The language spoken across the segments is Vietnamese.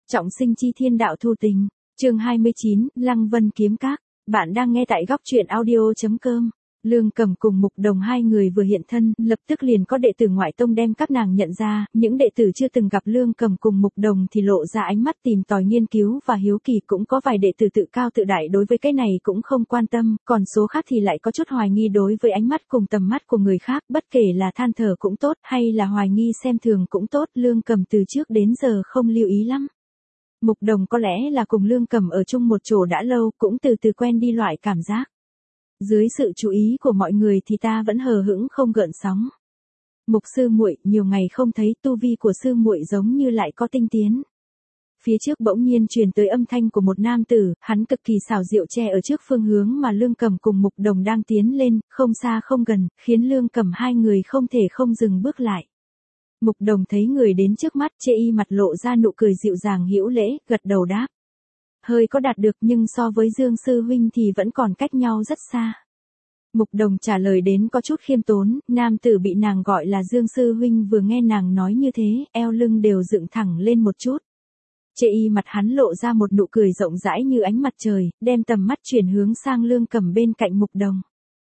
Trọng sinh chi thiên đạo thu tình. Chương 29, Lăng Vân kiếm các. Bạn đang nghe tại góc truyện audio.com. Lương Cầm cùng Mục Đồng hai người vừa hiện thân, lập tức liền có đệ tử ngoại tông đem các nàng nhận ra, những đệ tử chưa từng gặp Lương Cầm cùng Mục Đồng thì lộ ra ánh mắt tìm tòi nghiên cứu và hiếu kỳ, cũng có vài đệ tử tự cao tự đại đối với cái này cũng không quan tâm, còn số khác thì lại có chút hoài nghi đối với ánh mắt cùng tầm mắt của người khác, bất kể là than thở cũng tốt hay là hoài nghi xem thường cũng tốt, Lương Cầm từ trước đến giờ không lưu ý lắm. Mục Đồng có lẽ là cùng Lương Cầm ở chung một chỗ đã lâu, cũng từ từ quen đi loại cảm giác. Dưới sự chú ý của mọi người thì ta vẫn hờ hững không gợn sóng. Mục sư muội, nhiều ngày không thấy, tu vi của sư muội giống như lại có tinh tiến. Phía trước bỗng nhiên truyền tới âm thanh của một nam tử, hắn cực kỳ xảo diệu che ở trước phương hướng mà Lương Cầm cùng Mục Đồng đang tiến lên, không xa không gần, khiến Lương Cầm hai người không thể không dừng bước lại. Mục Đồng thấy người đến trước mắt, chê y mặt lộ ra nụ cười dịu dàng hữu lễ, gật đầu đáp. Hơi có đạt được nhưng so với Dương Sư Huynh thì vẫn còn cách nhau rất xa. Mục Đồng trả lời đến có chút khiêm tốn, nam tử bị nàng gọi là Dương Sư Huynh vừa nghe nàng nói như thế, eo lưng đều dựng thẳng lên một chút. Chê y mặt hắn lộ ra một nụ cười rộng rãi như ánh mặt trời, đem tầm mắt chuyển hướng sang Lương Cầm bên cạnh Mục Đồng.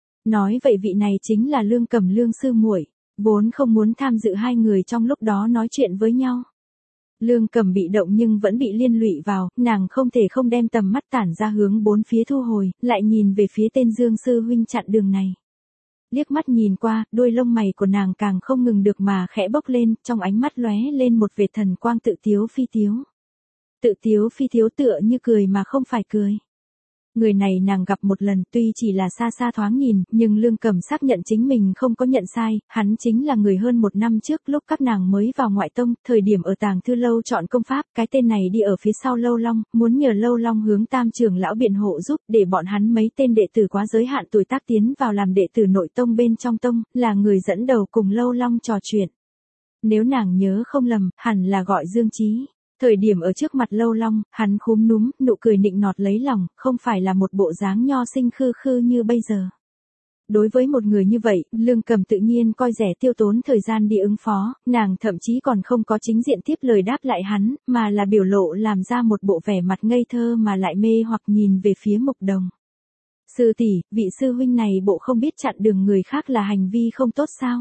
Nói vậy vị này chính là Lương Cầm Lương Sư muội, vốn không muốn tham dự hai người trong lúc đó nói chuyện với nhau. Lương Cầm bị động nhưng vẫn bị liên lụy vào, nàng không thể không đem tầm mắt tản ra hướng bốn phía thu hồi, lại nhìn về phía tên Dương Sư Huynh chặn đường này. Liếc mắt nhìn qua, đôi lông mày của nàng càng không ngừng được mà khẽ bốc lên, trong ánh mắt lóe lên một vệt thần quang tự tiếu phi tiếu. Tự tiếu phi tiếu tựa như cười mà không phải cười. Người này nàng gặp một lần, tuy chỉ là xa xa thoáng nhìn, nhưng Lương Cầm xác nhận chính mình không có nhận sai, hắn chính là người hơn một năm trước lúc các nàng mới vào ngoại tông, thời điểm ở Tàng Thư Lâu chọn công pháp, cái tên này đi ở phía sau Lâu Long, muốn nhờ Lâu Long hướng Tam trưởng lão biện hộ giúp, để bọn hắn mấy tên đệ tử quá giới hạn tuổi tác tiến vào làm đệ tử nội tông bên trong tông, là người dẫn đầu cùng Lâu Long trò chuyện. Nếu nàng nhớ không lầm, hẳn là gọi Dương Chí. Thời điểm ở trước mặt Lâu Long, hắn khúm núm, nụ cười nịnh nọt lấy lòng, không phải là một bộ dáng nho sinh khư khư như bây giờ. Đối với một người như vậy, Lương Cầm tự nhiên coi rẻ tiêu tốn thời gian đi ứng phó, nàng thậm chí còn không có chính diện tiếp lời đáp lại hắn, mà là biểu lộ làm ra một bộ vẻ mặt ngây thơ mà lại mê hoặc nhìn về phía Mục Đồng. Sư tỷ, vị sư huynh này bộ không biết chặn đường người khác là hành vi không tốt sao?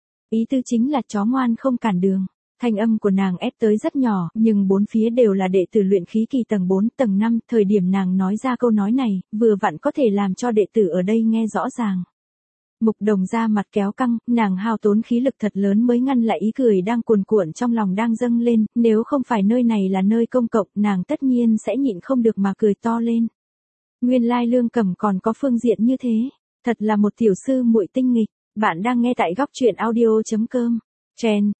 Ý tư chính là chó ngoan không cản đường. Thanh âm của nàng ép tới rất nhỏ, nhưng bốn phía đều là đệ tử luyện khí kỳ tầng 4, tầng 5, thời điểm nàng nói ra câu nói này, vừa vặn có thể làm cho đệ tử ở đây nghe rõ ràng. Mục Đồng ra mặt kéo căng, nàng hao tốn khí lực thật lớn mới ngăn lại ý cười đang cuồn cuộn trong lòng đang dâng lên, nếu không phải nơi này là nơi công cộng, nàng tất nhiên sẽ nhịn không được mà cười to lên. Nguyên lai Lương Cầm còn có phương diện như thế, thật là một tiểu sư muội tinh nghịch, bạn đang nghe tại góc truyện audio.com. Chen,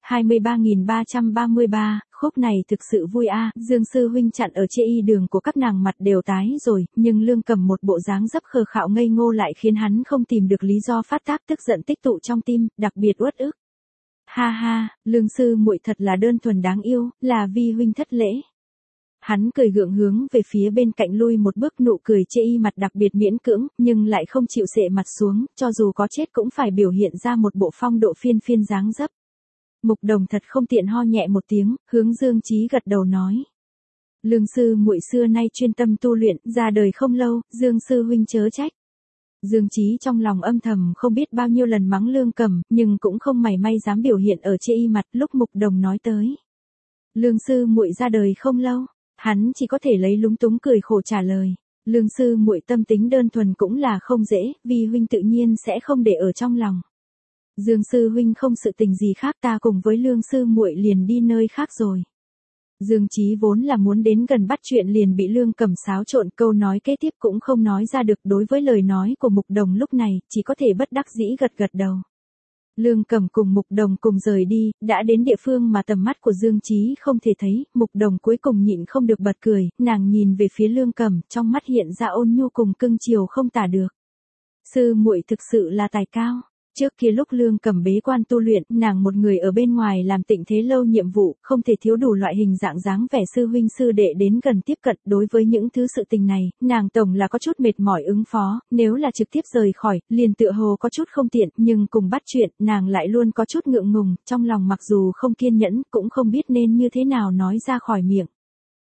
23.333, khúc này thực sự vui a. Dương Sư Huynh chặn ở chê y đường của các nàng mặt đều tái rồi, nhưng Lương Cầm một bộ dáng dấp khờ khạo ngây ngô lại khiến hắn không tìm được lý do phát tác, tức giận tích tụ trong tim, đặc biệt uất ức. Ha ha, Lương Sư muội thật là đơn thuần đáng yêu, là vi huynh thất lễ. Hắn cười gượng hướng về phía bên cạnh lui một bước, nụ cười chê y mặt đặc biệt miễn cưỡng, nhưng lại không chịu sệ mặt xuống, cho dù có chết cũng phải biểu hiện ra một bộ phong độ phiên phiên dáng dấp. Mục Đồng thật không tiện ho nhẹ một tiếng, hướng Dương Chí gật đầu nói. Lương sư muội xưa nay chuyên tâm tu luyện, ra đời không lâu, Dương Sư Huynh chớ trách. Dương Chí trong lòng âm thầm không biết bao nhiêu lần mắng Lương Cầm, nhưng cũng không mảy may dám biểu hiện ở chê y mặt lúc Mục Đồng nói tới. Lương sư muội ra đời không lâu, hắn chỉ có thể lấy lúng túng cười khổ trả lời. Lương sư muội tâm tính đơn thuần cũng là không dễ, vì huynh tự nhiên sẽ không để ở trong lòng. Dương Sư Huynh không sự tình gì khác, ta cùng với Lương sư muội liền đi nơi khác rồi. Dương Chí vốn là muốn đến gần bắt chuyện liền bị Lương Cầm xáo trộn, câu nói kế tiếp cũng không nói ra được. Đối với lời nói của Mục Đồng lúc này, chỉ có thể bất đắc dĩ gật gật đầu. Lương Cầm cùng Mục Đồng cùng rời đi, đã đến địa phương mà tầm mắt của Dương Chí không thể thấy, Mục Đồng cuối cùng nhịn không được bật cười, nàng nhìn về phía Lương Cầm, trong mắt hiện ra ôn nhu cùng cưng chiều không tả được. Sư muội thực sự là tài cao. Trước kia lúc Lương Cầm bế quan tu luyện, nàng một người ở bên ngoài làm Tịnh Thế Lâu nhiệm vụ, không thể thiếu đủ loại hình dạng dáng vẻ sư huynh sư đệ đến gần tiếp cận. Đối với những thứ sự tình này, nàng tổng là có chút mệt mỏi ứng phó, nếu là trực tiếp rời khỏi, liền tựa hồ có chút không tiện, nhưng cùng bắt chuyện, nàng lại luôn có chút ngượng ngùng, trong lòng mặc dù không kiên nhẫn, cũng không biết nên như thế nào nói ra khỏi miệng.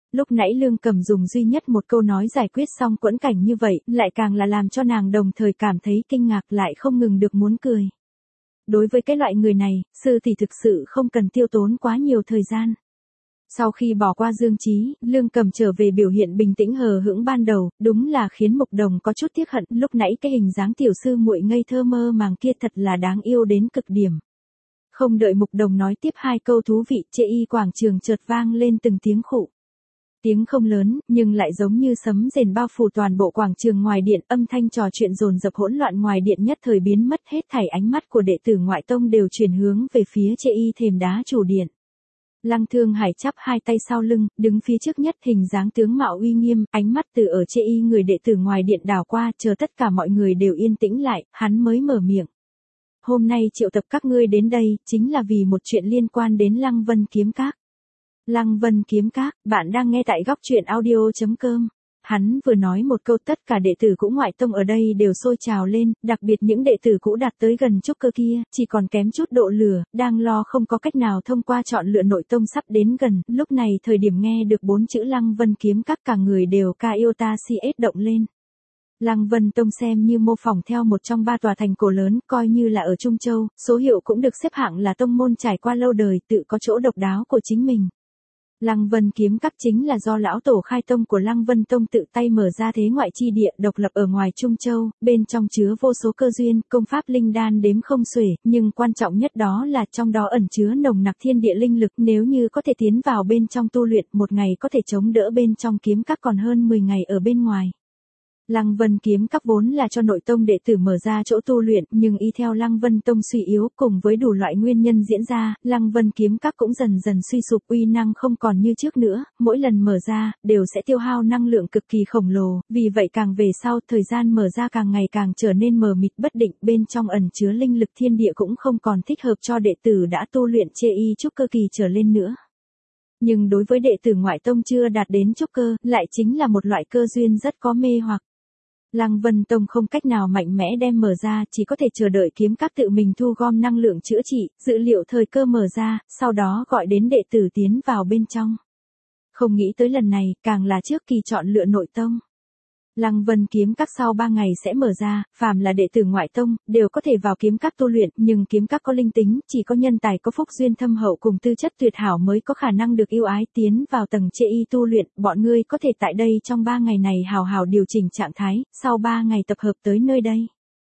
Lúc nãy Lương Cầm dùng duy nhất một câu nói giải quyết xong quẫn cảnh như vậy, lại càng là làm cho nàng đồng thời cảm thấy kinh ngạc lại không ngừng được muốn cười. Đối với cái loại người này, sư thì thực sự không cần tiêu tốn quá nhiều thời gian. Sau khi bỏ qua Dương Chí, Lương Cầm trở về biểu hiện bình tĩnh hờ hững ban đầu, đúng là khiến Mục Đồng có chút tiếc hận, lúc nãy cái hình dáng tiểu sư muội ngây thơ mơ màng kia thật là đáng yêu đến cực điểm. Không đợi Mục Đồng nói tiếp hai câu thú vị, chê y quảng trường chợt vang lên từng tiếng khụ. Tiếng không lớn, nhưng lại giống như sấm rền bao phủ toàn bộ quảng trường ngoài điện, âm thanh trò chuyện dồn dập hỗn loạn ngoài điện nhất thời biến mất, hết thảy ánh mắt của đệ tử ngoại tông đều chuyển hướng về phía chê y thềm đá chủ điện. Lăng Thương Hải chắp hai tay sau lưng, đứng phía trước nhất, hình dáng tướng mạo uy nghiêm, ánh mắt từ ở chê y người đệ tử ngoài điện đảo qua, chờ tất cả mọi người đều yên tĩnh lại, hắn mới mở miệng. Hôm nay triệu tập các ngươi đến đây, chính là vì một chuyện liên quan đến Lăng Vân Kiếm Các. Lăng Vân Kiếm Các, bạn đang nghe tại góc truyện audio.com. Hắn vừa nói một câu tất cả đệ tử cũ ngoại tông ở đây đều sôi trào lên, đặc biệt những đệ tử cũ đạt tới gần trúc cơ kia, chỉ còn kém chút độ lửa, đang lo không có cách nào thông qua chọn lựa nội tông sắp đến gần, lúc này thời điểm nghe được 4 chữ Lăng Vân Kiếm Các cả người đều ca yêu ta si ết động lên. Lăng Vân Tông xem như mô phỏng theo một trong 3 tòa thành cổ lớn, coi như là ở Trung Châu, số hiệu cũng được xếp hạng là tông môn trải qua lâu đời, tự có chỗ độc đáo của chính mình. Lăng Vân Kiếm Các chính là do lão tổ khai tông của Lăng Vân Tông tự tay mở ra thế ngoại chi địa độc lập ở ngoài Trung Châu, bên trong chứa vô số cơ duyên, công pháp linh đan đếm không xuể, nhưng quan trọng nhất đó là trong đó ẩn chứa nồng nặc thiên địa linh lực, nếu như có thể tiến vào bên trong tu luyện, một ngày có thể chống đỡ bên trong kiếm các còn hơn 10 ngày ở bên ngoài. Lăng Vân Kiếm Các vốn là cho nội tông đệ tử mở ra chỗ tu luyện, nhưng y theo Lăng Vân Tông suy yếu cùng với đủ loại nguyên nhân diễn ra, Lăng Vân Kiếm Các cũng dần dần suy sụp, uy năng không còn như trước nữa, mỗi lần mở ra, đều sẽ tiêu hao năng lượng cực kỳ khổng lồ, vì vậy càng về sau, thời gian mở ra càng ngày càng trở nên mờ mịt bất định, bên trong ẩn chứa linh lực thiên địa cũng không còn thích hợp cho đệ tử đã tu luyện chê y trúc cơ kỳ trở lên nữa. Nhưng đối với đệ tử ngoại tông chưa đạt đến trúc cơ, lại chính là một loại cơ duyên rất có mê hoặc. Lăng Vân Tông không cách nào mạnh mẽ đem mở ra, chỉ có thể chờ đợi kiếm các tự mình thu gom năng lượng chữa trị, dự liệu thời cơ mở ra, sau đó gọi đến đệ tử tiến vào bên trong. Không nghĩ tới lần này, càng là trước kỳ chọn lựa nội tông. Lăng Vân Kiếm Các sau 3 ngày sẽ mở ra, phàm là đệ tử ngoại tông, đều có thể vào kiếm các tu luyện, nhưng kiếm các có linh tính, chỉ có nhân tài có phúc duyên thâm hậu cùng tư chất tuyệt hảo mới có khả năng được yêu ái tiến vào tầng chê y tu luyện, bọn ngươi có thể tại đây trong 3 ngày này hào hào điều chỉnh trạng thái, sau 3 ngày tập hợp tới nơi đây.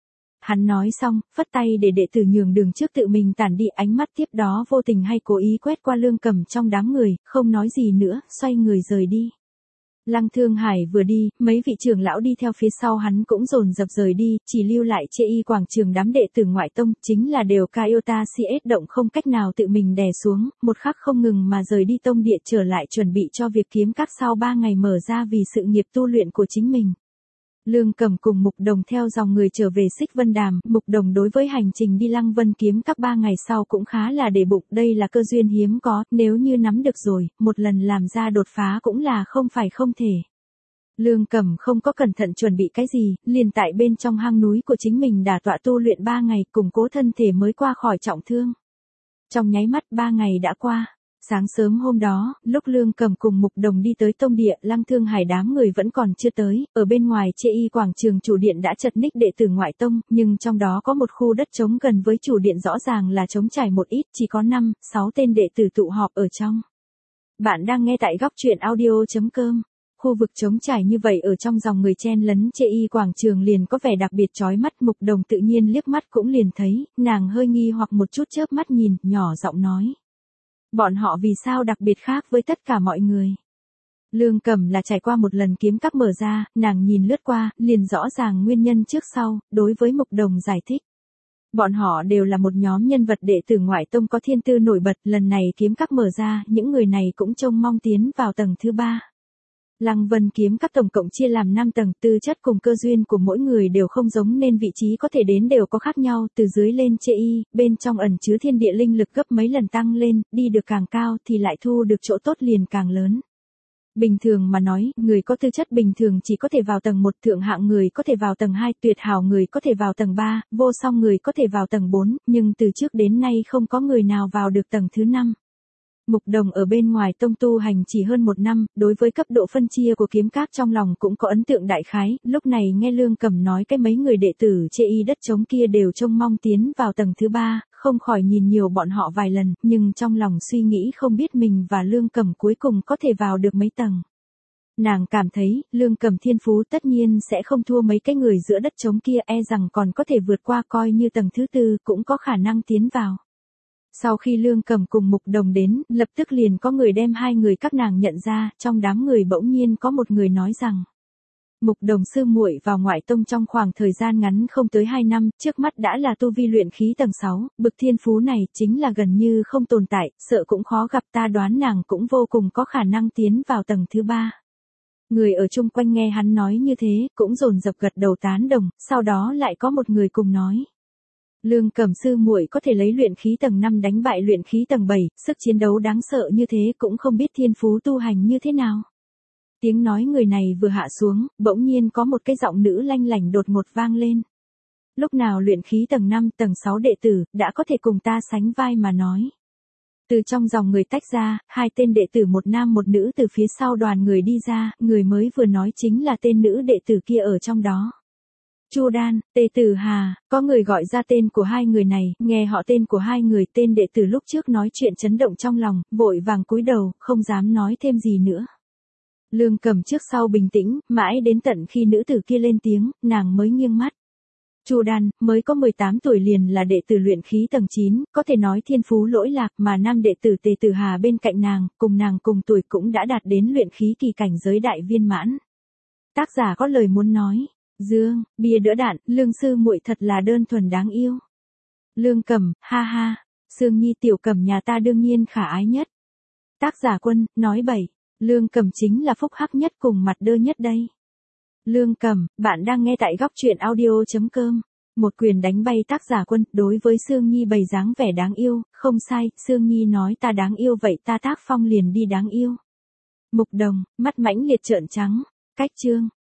Hắn nói xong, phất tay để đệ tử nhường đường trước tự mình tản đi, ánh mắt tiếp đó vô tình hay cố ý quét qua Lương Cầm trong đám người, không nói gì nữa, xoay người rời đi. Lăng Thương Hải vừa đi, mấy vị trưởng lão đi theo phía sau hắn cũng dồn dập rời đi, chỉ lưu lại chê y quảng trường đám đệ tử ngoại tông, chính là đều ca yêu ta si ết động không cách nào tự mình đè xuống, một khắc không ngừng mà rời đi tông địa trở lại chuẩn bị cho việc kiếm các sau 3 ngày mở ra vì sự nghiệp tu luyện của chính mình. Lương Cầm cùng Mục Đồng theo dòng người trở về Xích Vân Đàm, Mục Đồng đối với hành trình đi Lăng Vân Kiếm Các 3 ngày sau cũng khá là để bụng, đây là cơ duyên hiếm có, nếu như nắm được rồi, một lần làm ra đột phá cũng là không phải không thể. Lương Cầm không có cẩn thận chuẩn bị cái gì, liền tại bên trong hang núi của chính mình đả tọa tu luyện 3 ngày, củng cố thân thể mới qua khỏi trọng thương. Trong nháy mắt 3 ngày đã qua. Sáng sớm hôm đó, lúc Lương Cầm cùng Mục Đồng đi tới tông địa, Lăng Thương Hải đám người vẫn còn chưa tới, ở bên ngoài chê y quảng trường chủ điện đã chật ních đệ tử ngoại tông, nhưng trong đó có một khu đất trống gần với chủ điện rõ ràng là trống trải một ít, chỉ có 5, 6 tên đệ tử tụ họp ở trong. Bạn đang nghe tại góc truyện audio.com. Khu vực trống trải như vậy ở trong dòng người chen lấn chê y quảng trường liền có vẻ đặc biệt chói mắt, Mục Đồng tự nhiên liếc mắt cũng liền thấy, nàng hơi nghi hoặc một chút chớp mắt nhìn, nhỏ giọng nói. Bọn họ vì sao đặc biệt khác với tất cả mọi người? Lương Cầm là trải qua một lần kiếm các mở ra, nàng nhìn lướt qua, liền rõ ràng nguyên nhân trước sau, đối với Mục Đồng giải thích. Bọn họ đều là một nhóm nhân vật đệ tử ngoại tông có thiên tư nổi bật, lần này kiếm các mở ra, những người này cũng trông mong tiến vào tầng thứ 3. Lăng Vân Kiếm Các tổng cộng chia làm 5 tầng, tư chất cùng cơ duyên của mỗi người đều không giống nên vị trí có thể đến đều có khác nhau, từ dưới lên chê y, bên trong ẩn chứa thiên địa linh lực gấp mấy lần tăng lên, đi được càng cao thì lại thu được chỗ tốt liền càng lớn. Bình thường mà nói, người có tư chất bình thường chỉ có thể vào tầng 1, thượng hạng người có thể vào tầng 2, tuyệt hảo người có thể vào tầng 3, vô song người có thể vào tầng 4, nhưng từ trước đến nay không có người nào vào được tầng thứ 5. Mục Đồng ở bên ngoài tông tu hành chỉ hơn 1 năm, đối với cấp độ phân chia của kiếm các trong lòng cũng có ấn tượng đại khái, lúc này nghe Lương Cầm nói cái mấy người đệ tử chê y đất trống kia đều trông mong tiến vào tầng thứ 3, không khỏi nhìn nhiều bọn họ vài lần, nhưng trong lòng suy nghĩ không biết mình và Lương Cầm cuối cùng có thể vào được mấy tầng. Nàng cảm thấy, Lương Cầm thiên phú tất nhiên sẽ không thua mấy cái người giữa đất trống kia, e rằng còn có thể vượt qua, coi như tầng thứ 4 cũng có khả năng tiến vào. Sau khi Lương Cầm cùng Mục Đồng đến, lập tức liền có người đem 2 người các nàng nhận ra, trong đám người bỗng nhiên có một người nói rằng: Mục Đồng sư muội vào ngoại tông trong khoảng thời gian ngắn không tới 2 năm, trước mắt đã là tu vi luyện khí tầng 6, bực thiên phú này chính là gần như không tồn tại, sợ cũng khó gặp, ta đoán nàng cũng vô cùng có khả năng tiến vào tầng thứ 3. Người ở chung quanh nghe hắn nói như thế, cũng dồn dập gật đầu tán đồng, sau đó lại có một người cùng nói: Lương Cầm sư muội có thể lấy luyện khí tầng 5 đánh bại luyện khí tầng 7, sức chiến đấu đáng sợ như thế cũng không biết thiên phú tu hành như thế nào. Tiếng nói người này vừa hạ xuống, bỗng nhiên có một cái giọng nữ lanh lảnh đột ngột vang lên. Lúc nào luyện khí tầng 5, tầng 6 đệ tử, đã có thể cùng ta sánh vai mà nói. Từ trong dòng người tách ra, 2 tên đệ tử một nam một nữ từ phía sau đoàn người đi ra, người mới vừa nói chính là tên nữ đệ tử kia ở trong đó. Chu Đan, Tề Tử Hà, có người gọi ra tên của 2 người này, nghe họ tên của 2 người, tên đệ tử lúc trước nói chuyện chấn động trong lòng, vội vàng cúi đầu, không dám nói thêm gì nữa. Lương Cầm trước sau bình tĩnh, mãi đến tận khi nữ tử kia lên tiếng, nàng mới nghiêng mắt. Chu Đan, mới có 18 tuổi liền là đệ tử luyện khí tầng 9, có thể nói thiên phú lỗi lạc, mà nam đệ tử Tề Tử Hà bên cạnh nàng cùng tuổi cũng đã đạt đến luyện khí kỳ cảnh giới đại viên mãn. Tác giả có lời muốn nói. Dương, bia đỡ đạn, Lương sư muội thật là đơn thuần đáng yêu. Lương Cầm, ha ha, Sương Nhi tiểu Cầm nhà ta đương nhiên khả ái nhất. Tác giả Quân, nói bậy, Lương Cầm chính là phúc hắc nhất cùng mặt đơ nhất đây. Lương Cầm, bạn đang nghe tại góc truyện audio.com. Một quyền đánh bay tác giả Quân, đối với Sương Nhi bày dáng vẻ đáng yêu, không sai, Sương Nhi nói ta đáng yêu vậy ta tác phong liền đi đáng yêu. Mục Đồng, mắt mãnh liệt trợn trắng, cách chương.